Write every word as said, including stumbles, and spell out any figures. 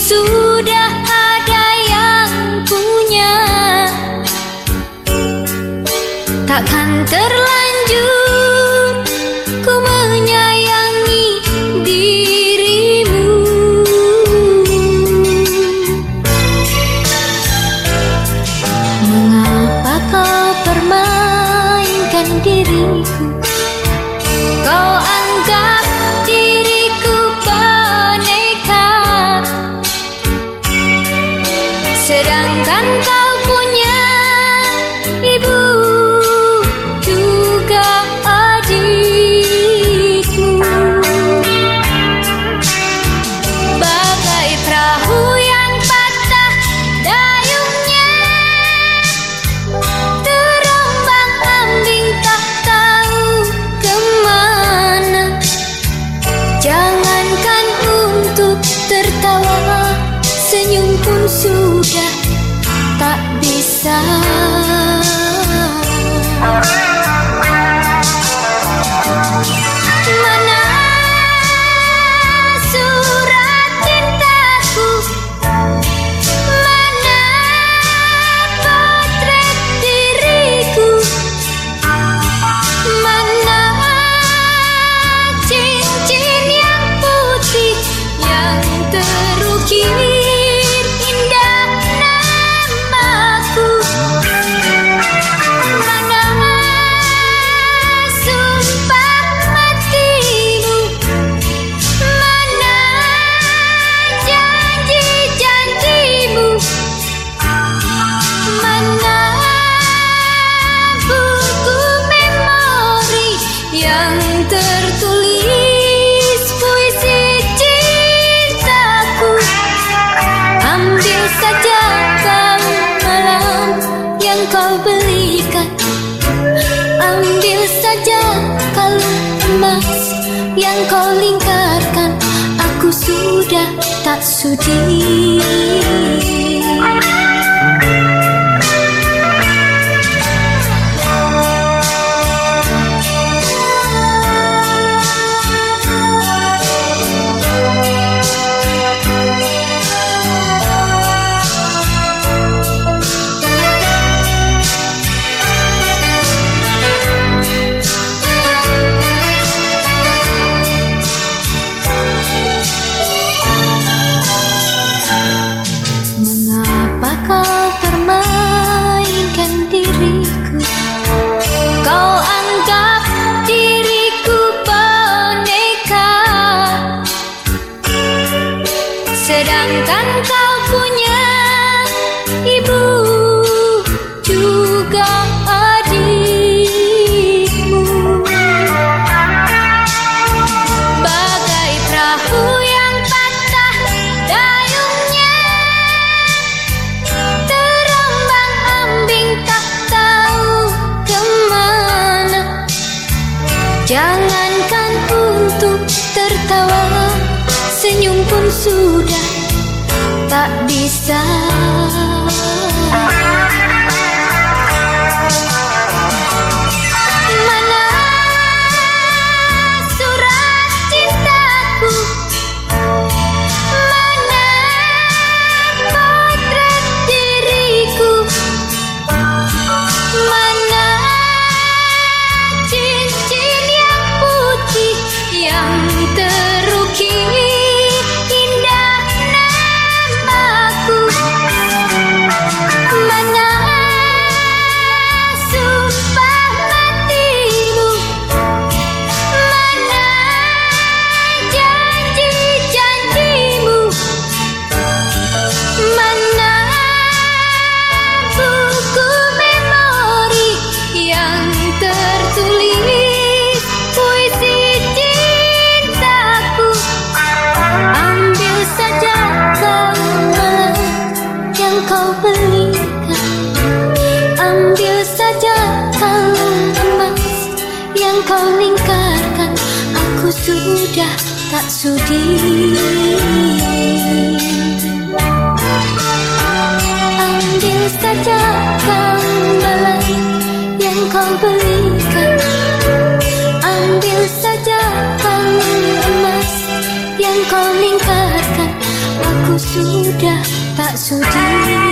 sudah ada yang punya. Takkan terlanjur ku menyayangi dirimu. Mengapa kau permainkan diriku? Kau anggap diriku boneka, sedangkan kau punya ibu juga adikmu. Bagai perahu yang patah dayungnya, terombang-ambing tak tahu kemana. Jangankan untuk tertawa, senyum pun sudah tak bisa. Mana surat cintaku? Mana potret diriku? Mana cincin yang putih yang terukir indah namaku? Mana sumpah matimu? Mana janji-janjimu? Mana buku memori yang tertulis puisi cintaku? Ambil saja kalung malam yang kau belikan, ambil saja kalung emas yang kau lingkarkan. Aku sudah tak sudi. Mengapa kau permainkan diriku? Kau anggap diriku boneka, sedangkan kau punya ibu juga adikmu. Bagai perahu yang patah dayungnya, terombang-ambing tak tahu kemana. Jangankan untuk tertawa, senyum pun sudah tak bisa. Mana surat cintaku? Mana potret diriku? Mana cincin yang putih yang terukir indah namaku? Mana sumpah matimu? Mana janji-janjimu? Mana buku memori yang tertulis puisi cintaku? Ambil saja kalung malam yang kau belikan, ambil saja kalung emas yang kau lingkarkan. Aku sudah tak sudi. Ambil saja kalung malam yang kau belikan, ambil saja kalung emas yang kau lingkarkan. Aku Aku sudah tak sudi.